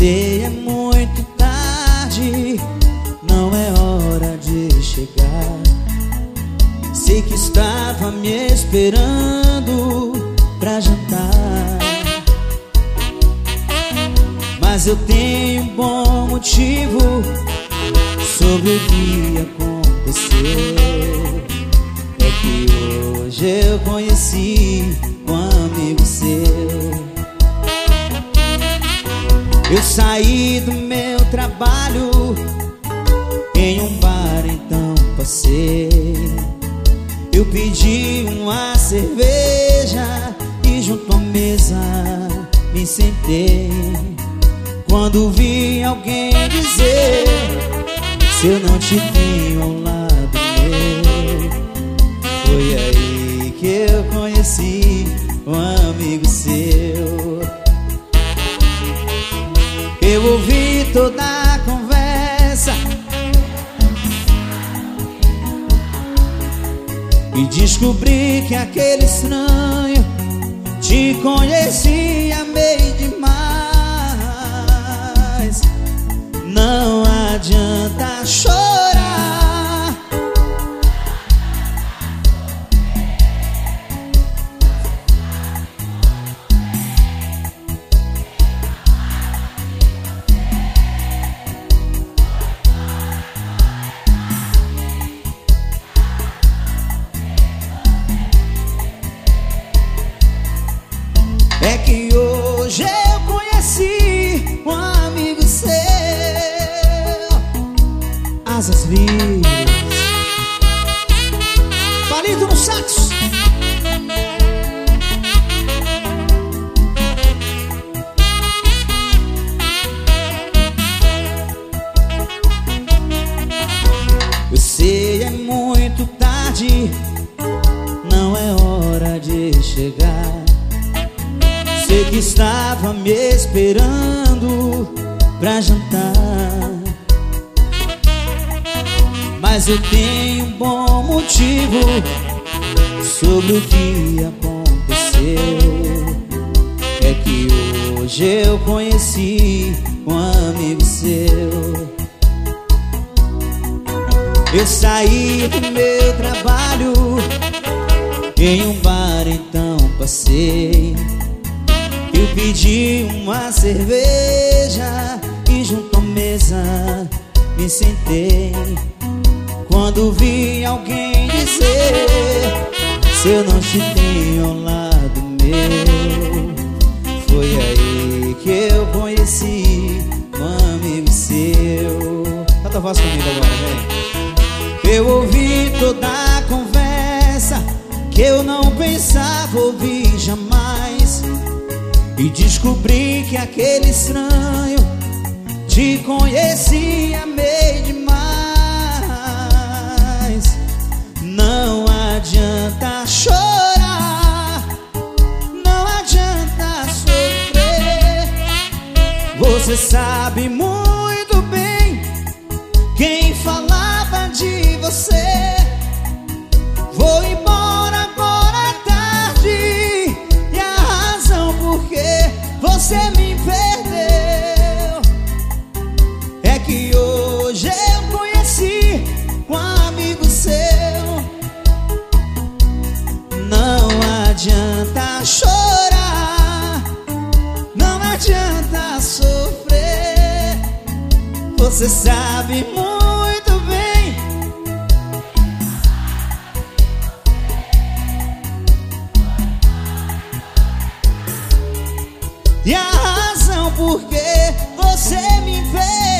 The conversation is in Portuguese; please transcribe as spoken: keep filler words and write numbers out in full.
sei, é muito tarde, não é hora de chegar. Sei que estava me esperando pra jantar, mas eu tenho um bom motivo sobre o que aconteceu. É que hoje eu conheci um amigo seu. Eu saí do meu trabalho em um bar, então passei. Eu pedi uma cerveja e junto à mesa me sentei. Quando vi alguém dizer: se eu não te tenho ao lado meu, foi aí que eu conheci um amigo seu. Eu ouvi toda a conversa e descobri que aquele estranho te conhecia meio demais. Não adianta chorar, é que hoje eu conheci um amigo seu. Asas livres, palito no sax. Eu sei, é muito tarde, não é hora de chegar. Sei que estava me esperando pra jantar, mas eu tenho um bom motivo sobre o que aconteceu. É que hoje eu conheci um amigo seu. Eu saí do meu trabalho em um bar, então passei. Eu pedi uma cerveja e junto à mesa me sentei. Quando vi alguém dizer: se eu não te tenho ao lado meu, foi aí que eu conheci um amigo seu. Canta a voz comigo agora, vem. Eu ouvi toda a conversa que eu não pensava ouvir jamais, e descobri que aquele estranho te conhecia meio demais. Não adianta chorar, não adianta sofrer. Você sabe muito bem quem falava de você. Vou embora agora é tarde, e a razão por que você me perdeu é que hoje eu conheci um amigo seu. Não adianta chorar, não adianta sofrer. Você sabe muito bem. E a razão por que você me fez